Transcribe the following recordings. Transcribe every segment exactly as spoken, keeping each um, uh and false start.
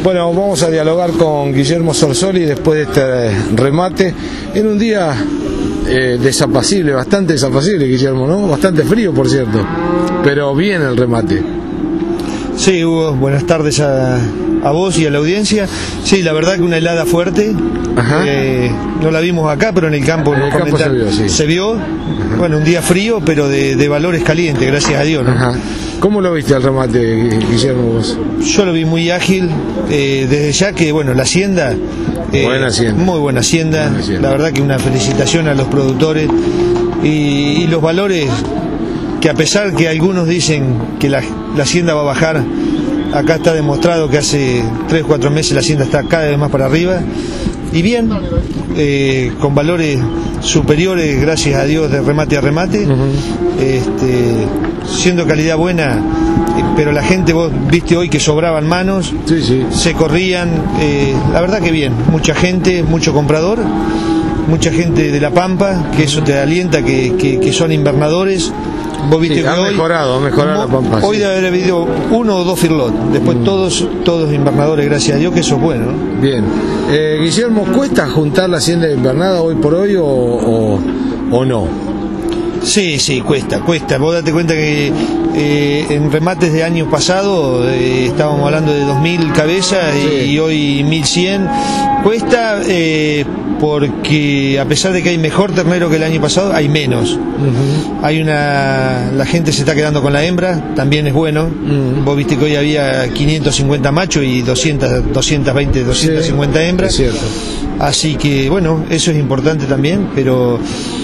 Bueno, vamos a dialogar con Guillermo Sorsoli después de este remate en un día eh, desapacible, bastante desapacible, Guillermo, ¿no? Bastante frío, por cierto, pero bien el remate. Sí, Hugo, buenas tardes a, a vos y a la audiencia. Sí, la verdad que una helada fuerte. Eh, no la vimos acá, pero en el campo, en el campo se vio, sí. Se vio. Bueno, un día frío, pero de, de valores calientes, gracias a Dios, ¿no? Ajá. ¿Cómo lo viste el remate, Guillermo, vos? Yo lo vi muy ágil, eh, desde ya que, bueno, la hacienda, eh, buena hacienda. muy buena hacienda. buena hacienda, la verdad que una felicitación a los productores y, y los valores que, a pesar que algunos dicen que la, la hacienda va a bajar, acá está demostrado que hace tres o cuatro meses la hacienda está cada vez más para arriba y bien, eh, con valores superiores, gracias a Dios, de remate a remate. Uh-huh. este, siendo calidad buena, eh, pero la gente, vos viste hoy que sobraban manos, sí, sí. se corrían, eh, la verdad que bien, mucha gente, mucho comprador, mucha gente de La Pampa, que eso te alienta, que, que, que son invernadores. Vos viste sí, que ha hoy, mejorado, ha mejorado La Pampa. Hoy sí. debe haber habido uno o dos firlot, después mm. todos todos invernadores, gracias a Dios, que eso es bueno, ¿no? Bien. Eh, Guillermo, ¿cuesta juntar la hacienda de invernada hoy por hoy o, o, o no? Sí, sí, cuesta, cuesta. Vos date cuenta que eh, en remates de años pasados eh, estábamos hablando de dos mil cabezas sí. y, y hoy mil cien. Cuesta eh, porque a pesar de que hay mejor ternero que el año pasado, hay menos. Uh-huh. Hay una, la gente se está quedando con la hembra, también es bueno. Uh-huh. Vos viste que hoy había quinientos cincuenta machos y doscientos, doscientos veinte, doscientos cincuenta sí, hembras. Es cierto. Así que bueno, eso es importante también, pero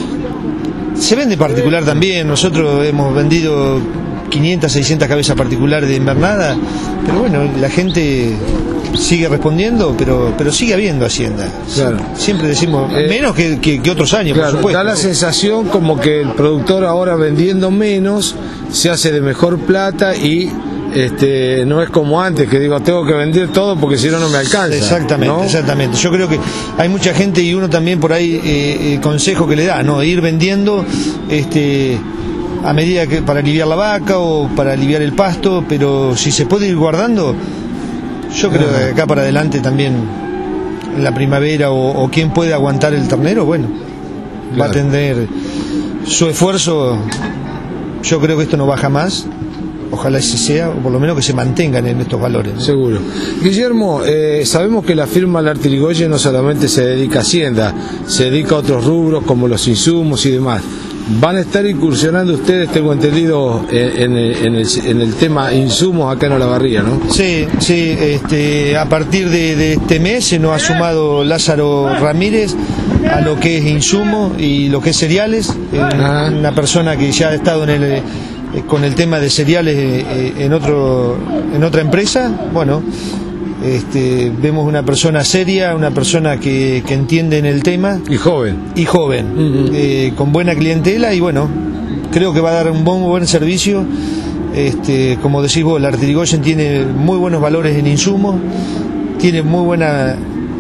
se vende particular también. Nosotros hemos vendido quinientas, seiscientas cabezas particulares de invernada, pero bueno, la gente sigue respondiendo, pero pero sigue habiendo hacienda. Claro. Siempre decimos, eh, menos que, que, que otros años, claro, por supuesto. Da la sensación como que el productor ahora vendiendo menos se hace de mejor plata y este no es como antes, que digo, tengo que vender todo porque si no no me alcanza. Exactamente, ¿no? Exactamente. Yo creo que hay mucha gente y uno también por ahí, eh, el consejo que le da, ¿no? Ir vendiendo este a medida que para aliviar la vaca o para aliviar el pasto, pero si se puede ir guardando, yo creo que acá para adelante también, en la primavera, o, o quien puede aguantar el ternero, bueno, claro, va a tener su esfuerzo. Yo creo que esto no baja más. Ojalá ese sea, o por lo menos que se mantengan en estos valores, ¿no? Seguro. Guillermo, eh, sabemos que la firma Larti Irigoyen no solamente se dedica a hacienda, se dedica a otros rubros como los insumos y demás. Van a estar incursionando ustedes, tengo entendido, en, en, en, el, en el tema insumos acá en Olavarría, ¿no? Sí, sí. Este, a partir de, de este mes se nos ha sumado Lázaro Ramírez a lo que es insumo y lo que es cereales. Ah. Una persona que ya ha estado en el con el tema de cereales eh, en otro en otra empresa. Bueno, este, vemos una persona seria, una persona que, que entiende en el tema y joven y joven uh-huh. eh, con buena clientela, y bueno, creo que va a dar un buen buen servicio. Este, como decís vos, Larti Irigoyen tiene muy buenos valores en insumos, tiene muy buena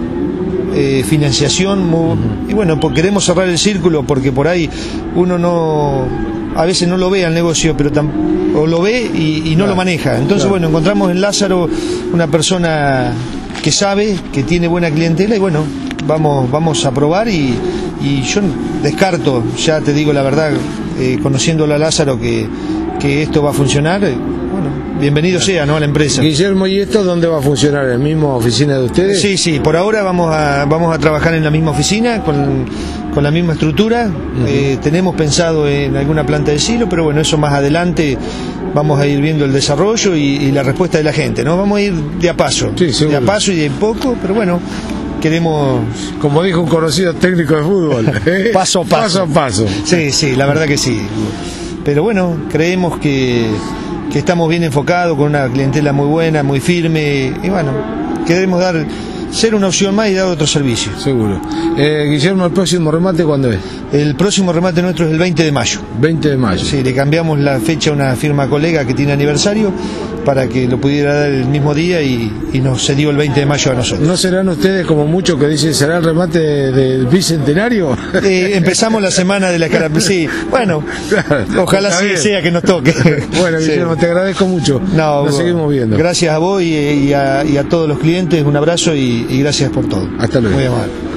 eh, financiación, muy, uh-huh. y bueno, pues queremos cerrar el círculo, porque por ahí uno no a veces no lo ve al negocio, pero tam, o lo ve y, y no claro, lo maneja. Entonces, claro, bueno, encontramos en Lázaro una persona que sabe, que tiene buena clientela, y bueno, vamos vamos a probar, y, y yo descarto, ya te digo la verdad, eh, conociéndolo a Lázaro, que, que esto va a funcionar. Eh, bueno, bienvenido claro, sea, ¿no?, a la empresa. Guillermo, ¿y esto dónde va a funcionar? ¿En la misma oficina de ustedes? Sí, sí, por ahora vamos a, vamos a trabajar en la misma oficina, con con la misma estructura. Uh-huh. eh, tenemos pensado en alguna planta de silo, pero bueno, eso más adelante vamos a ir viendo el desarrollo y, y la respuesta de la gente, ¿no? Vamos a ir de a paso, sí, de a paso y de poco, pero bueno, queremos, como dijo un conocido técnico de fútbol, ¿eh? paso a paso. Paso a paso. Sí, sí, la verdad que sí. Pero bueno, creemos que, que estamos bien enfocados, con una clientela muy buena, muy firme, y bueno, queremos dar ser una opción más y dar otro servicio. Seguro. Eh, Guillermo, ¿el próximo remate cuándo es? El próximo remate nuestro es el veinte de mayo. veinte de mayo. Sí, le cambiamos la fecha a una firma colega que tiene aniversario para que lo pudiera dar el mismo día y, y nos cedió el veinte de mayo a nosotros. ¿No serán ustedes como muchos que dicen será el remate del bicentenario? Eh, empezamos la semana de la cara. Sí, bueno, ojalá sí sea que nos toque. Bueno, Guillermo, sí. Te agradezco mucho. No, nos seguimos viendo. Gracias a vos y, y, a, y a todos los clientes, un abrazo y, y gracias por todo. Hasta luego. Muy amable.